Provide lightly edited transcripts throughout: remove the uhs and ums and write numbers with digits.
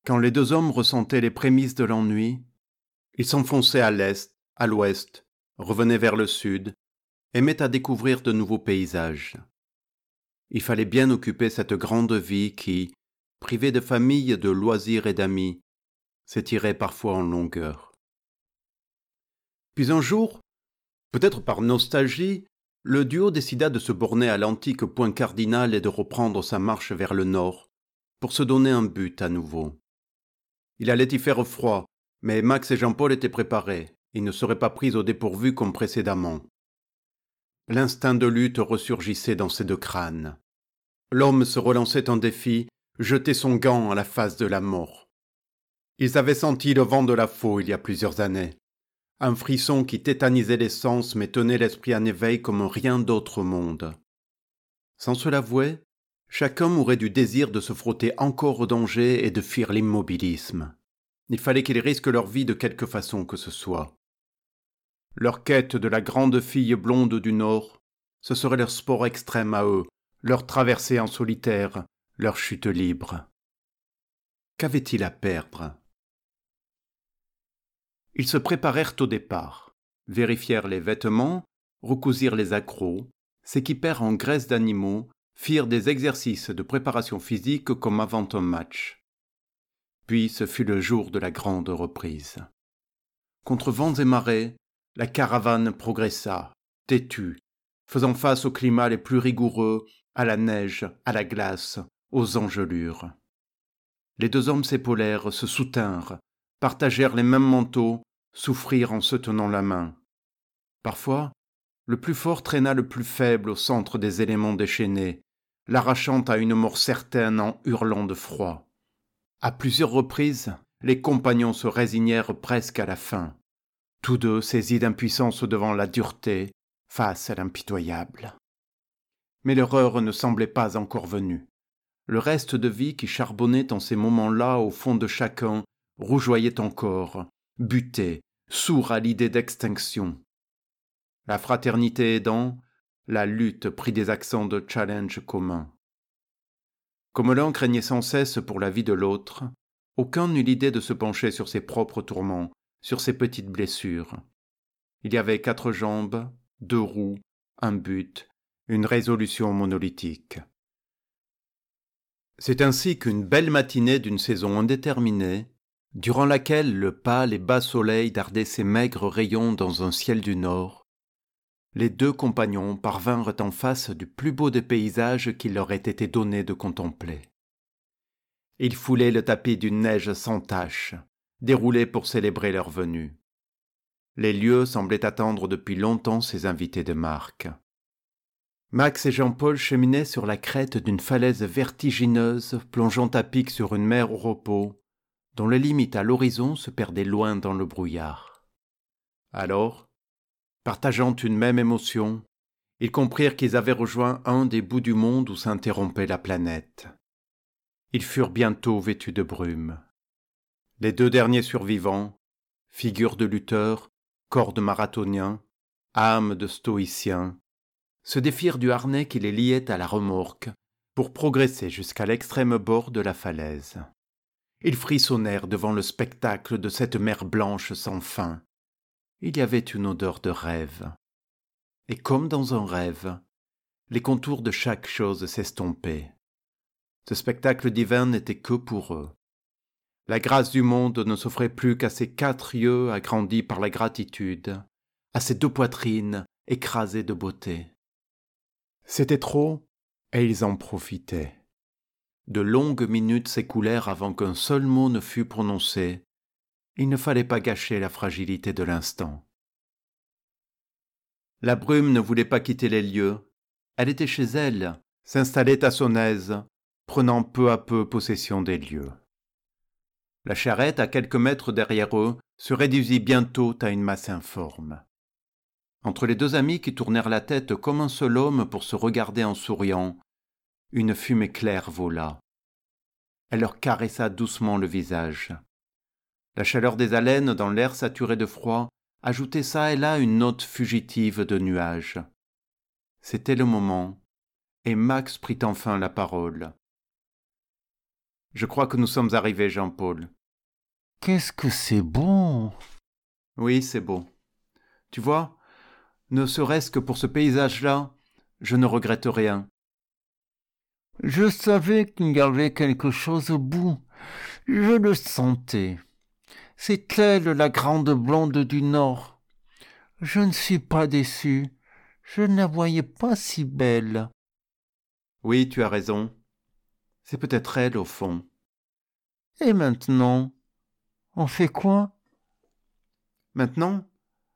Quand les deux hommes ressentaient les prémices de l'ennui, ils s'enfonçaient à l'est, à l'ouest, revenaient vers le sud, aimaient à découvrir de nouveaux paysages. Il fallait bien occuper cette grande vie qui, privée de famille, de loisirs et d'amis, s'étirait parfois en longueur. Puis un jour, peut-être par nostalgie, le duo décida de se borner à l'antique point cardinal et de reprendre sa marche vers le nord, pour se donner un but à nouveau. Il allait y faire froid, mais Max et Jean-Paul étaient préparés. Ils ne seraient pas pris au dépourvu comme précédemment. L'instinct de lutte ressurgissait dans ces deux crânes. L'homme se relançait un défi, jetait son gant à la face de la mort. Ils avaient senti le vent de la faux il y a plusieurs années. Un frisson qui tétanisait les sens mais tenait l'esprit en éveil comme rien d'autre au monde. Sans se l'avouer, chacun mourait du désir de se frotter encore au danger et de fuir l'immobilisme. Il fallait qu'ils risquent leur vie de quelque façon que ce soit. Leur quête de la grande fille blonde du Nord, ce serait leur sport extrême à eux, leur traversée en solitaire, leur chute libre. Qu'avaient-ils à perdre ? Ils se préparèrent au départ, vérifièrent les vêtements, recousirent les accrocs, s'équipèrent en graisse d'animaux, firent des exercices de préparation physique comme avant un match. Puis ce fut le jour de la grande reprise. Contre vents et marées, la caravane progressa, têtue, faisant face aux climats les plus rigoureux, à la neige, à la glace, aux engelures. Les deux hommes s'épaulèrent, se soutinrent, partagèrent les mêmes manteaux, souffrirent en se tenant la main. Parfois, le plus fort traîna le plus faible au centre des éléments déchaînés, l'arrachant à une mort certaine en hurlant de froid. À plusieurs reprises, les compagnons se résignèrent presque à la fin, tous deux saisis d'impuissance devant la dureté, face à l'impitoyable. Mais l'horreur ne semblait pas encore venue. Le reste de vie qui charbonnait en ces moments-là au fond de chacun rougeoyait encore, butait, sourd à l'idée d'extinction. La fraternité aidant, la lutte prit des accents de challenge commun. Comme l'un craignait sans cesse pour la vie de l'autre, aucun n'eut l'idée de se pencher sur ses propres tourments, sur ses petites blessures. Il y avait 4 jambes, 2 roues, un but, une résolution monolithique. C'est ainsi qu'une belle matinée d'une saison indéterminée, durant laquelle le pâle et bas soleil dardait ses maigres rayons dans un ciel du nord, les deux compagnons parvinrent en face du plus beau des paysages qu'il leur ait été donné de contempler. Ils foulaient le tapis d'une neige sans tache, déroulé pour célébrer leur venue. Les lieux semblaient attendre depuis longtemps ces invités de marque. Max et Jean-Paul cheminaient sur la crête d'une falaise vertigineuse plongeant à pic sur une mer au repos, dont les limites à l'horizon se perdaient loin dans le brouillard. Alors, partageant une même émotion, ils comprirent qu'ils avaient rejoint un des bouts du monde où s'interrompait la planète. Ils furent bientôt vêtus de brume. Les 2 derniers survivants, figures de lutteurs, corps de marathoniens, âmes de stoïciens, se défirent du harnais qui les liait à la remorque pour progresser jusqu'à l'extrême bord de la falaise. Ils frissonnèrent devant le spectacle de cette mer blanche sans fin. Il y avait une odeur de rêve. Et comme dans un rêve, les contours de chaque chose s'estompaient. Ce spectacle divin n'était que pour eux. La grâce du monde ne s'offrait plus qu'à ces 4 yeux agrandis par la gratitude, à ces 2 poitrines écrasées de beauté. C'était trop, et ils en profitaient. De longues minutes s'écoulèrent avant qu'un seul mot ne fût prononcé. Il ne fallait pas gâcher la fragilité de l'instant. La brume ne voulait pas quitter les lieux. Elle était chez elle, s'installait à son aise, prenant peu à peu possession des lieux. La charrette, à quelques mètres derrière eux, se réduisit bientôt à une masse informe. Entre les 2 amis qui tournèrent la tête comme un seul homme pour se regarder en souriant, une fumée claire vola. Elle leur caressa doucement le visage. La chaleur des haleines dans l'air saturé de froid ajoutait çà et là une note fugitive de nuages. C'était le moment, et Max prit enfin la parole. Je crois que nous sommes arrivés, Jean-Paul. Qu'est-ce que c'est bon! Oui, c'est beau. Tu vois, ne serait-ce que pour ce paysage-là, je ne regrette rien. Je savais qu'il y avait quelque chose au bout. Je le sentais. C'est elle, la grande blonde du Nord. Je ne suis pas déçu. Je ne la voyais pas si belle. Oui, tu as raison. C'est peut-être elle, au fond. Et maintenant, on fait quoi? Maintenant,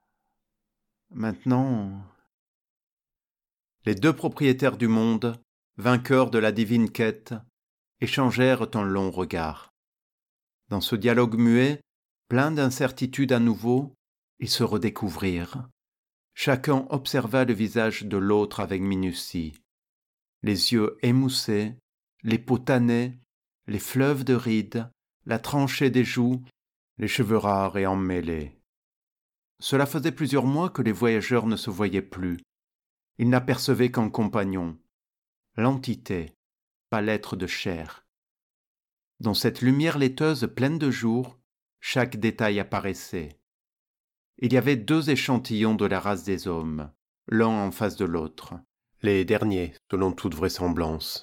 les deux propriétaires du monde, vainqueurs de la divine quête, échangèrent un long regard. Dans ce dialogue muet, plein d'incertitudes à nouveau, ils se redécouvrirent. Chacun observa le visage de l'autre avec minutie. Les yeux émoussés, les peaux tannées, les fleuves de rides, la tranchée des joues, les cheveux rares et emmêlés. Cela faisait plusieurs mois que les voyageurs ne se voyaient plus. Ils n'apercevaient qu'un compagnon, l'entité, pas l'être de chair. Dans cette lumière laiteuse pleine de jour, chaque détail apparaissait. Il y avait deux échantillons de la race des hommes, l'un en face de l'autre, les derniers, selon toute vraisemblance.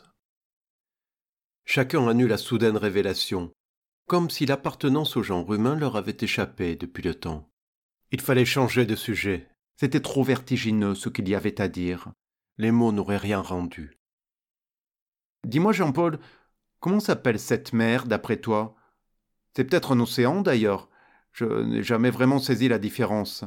Chacun en eut la soudaine révélation, comme si l'appartenance au genre humain leur avait échappé depuis le temps. Il fallait changer de sujet. C'était trop vertigineux ce qu'il y avait à dire. Les mots n'auraient rien rendu. Dis-moi, Jean-Paul, comment s'appelle cette mer, d'après toi? C'est peut-être un océan, d'ailleurs. Je n'ai jamais vraiment saisi la différence.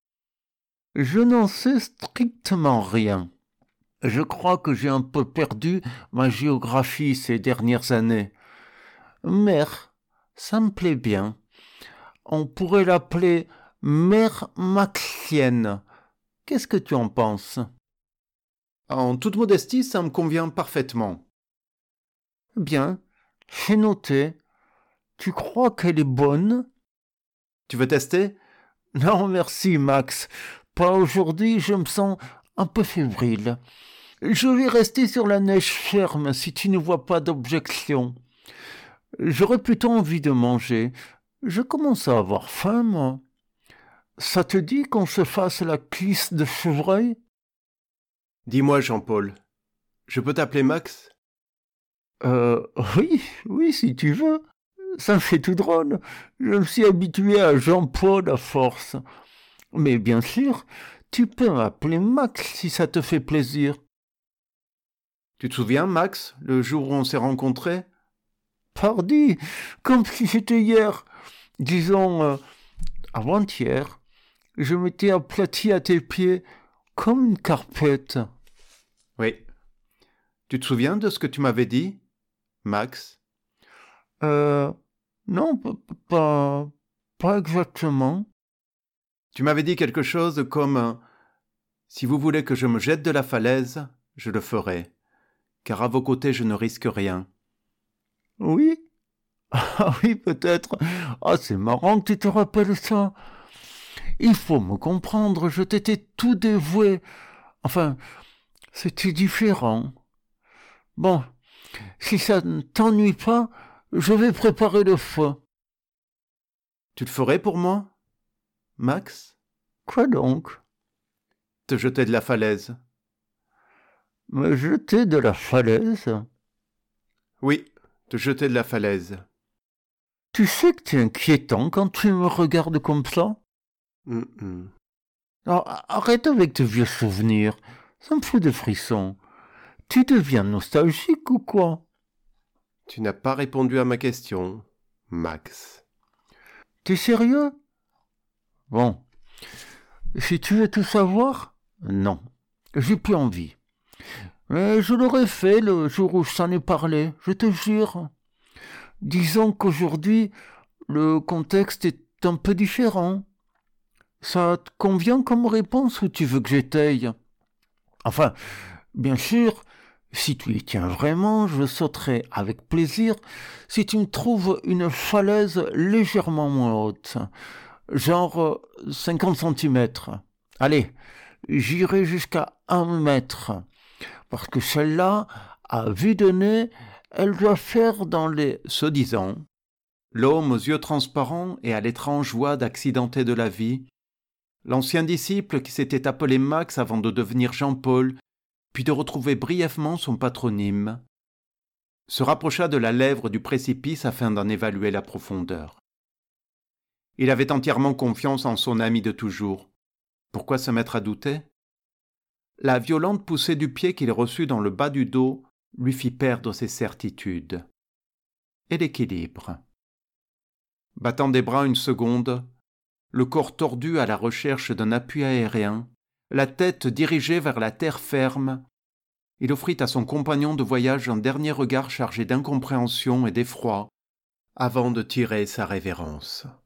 Je n'en sais strictement rien. Je crois que j'ai un peu perdu ma géographie ces dernières années. Mer, ça me plaît bien. On pourrait l'appeler mer maxienne. Qu'est-ce que tu en penses? En toute modestie, ça me convient parfaitement. Bien, j'ai noté. Tu crois qu'elle est bonne? Tu veux tester? Non, merci, Max. Pas aujourd'hui, je me sens un peu fébrile. Je vais rester sur la neige ferme si tu ne vois pas d'objection. J'aurais plutôt envie de manger. Je commence à avoir faim, moi. Ça te dit qu'on se fasse la cuisse de chevreuil? Dis-moi, Jean-Paul, je peux t'appeler Max? Oui, si tu veux. Ça me fait tout drôle. Je me suis habitué à Jean-Paul à force. Mais bien sûr, tu peux m'appeler Max si ça te fait plaisir. Tu te souviens, Max, le jour où on s'est rencontrés? Pardi, comme si c'était hier. Disons, avant-hier. Je m'étais aplati à tes pieds comme une carpette. Oui. Tu te souviens de ce que tu m'avais dit, Max? Non, pas exactement. Tu m'avais dit quelque chose comme si vous voulez que je me jette de la falaise, je le ferai, car à vos côtés je ne risque rien. Oui? Ah oui, peut-être. Ah, c'est marrant que tu te rappelles ça. Il faut me comprendre, je t'étais tout dévoué. Enfin, c'était différent. Bon, si ça ne t'ennuie pas, je vais préparer le feu. Tu le ferais pour moi, Max? Quoi donc? Te jeter de la falaise. Me jeter de la falaise? Oui, te jeter de la falaise. Tu sais que t'es inquiétant quand tu me regardes comme ça? Alors, arrête avec tes vieux souvenirs. Ça me fout des frissons. Tu deviens nostalgique ou quoi? Tu n'as pas répondu à ma question, Max. T'es sérieux? Bon. Si tu veux tout savoir, non. J'ai plus envie. Mais je l'aurais fait le jour où je t'en ai parlé, je te jure. Disons qu'aujourd'hui, le contexte est un peu différent. Ça te convient comme réponse ou tu veux que j'étaye? Enfin, bien sûr, si tu y tiens vraiment, je sauterai avec plaisir si tu me trouves une falaise légèrement moins haute, genre 50 centimètres. Allez, j'irai jusqu'à 1 mètre, parce que celle-là, à vue de nez, elle doit faire dans les... Ce disant, l'homme aux yeux transparents et à l'étrange voix d'accidenté de la vie, l'ancien disciple qui s'était appelé Max avant de devenir Jean-Paul, puis de retrouver brièvement son patronyme, se rapprocha de la lèvre du précipice afin d'en évaluer la profondeur. Il avait entièrement confiance en son ami de toujours. Pourquoi se mettre à douter ? La violente poussée du pied qu'il reçut dans le bas du dos lui fit perdre ses certitudes et l'équilibre. Battant des bras une seconde, le corps tordu à la recherche d'un appui aérien, la tête dirigée vers la terre ferme, il offrit à son compagnon de voyage un dernier regard chargé d'incompréhension et d'effroi avant de tirer sa révérence.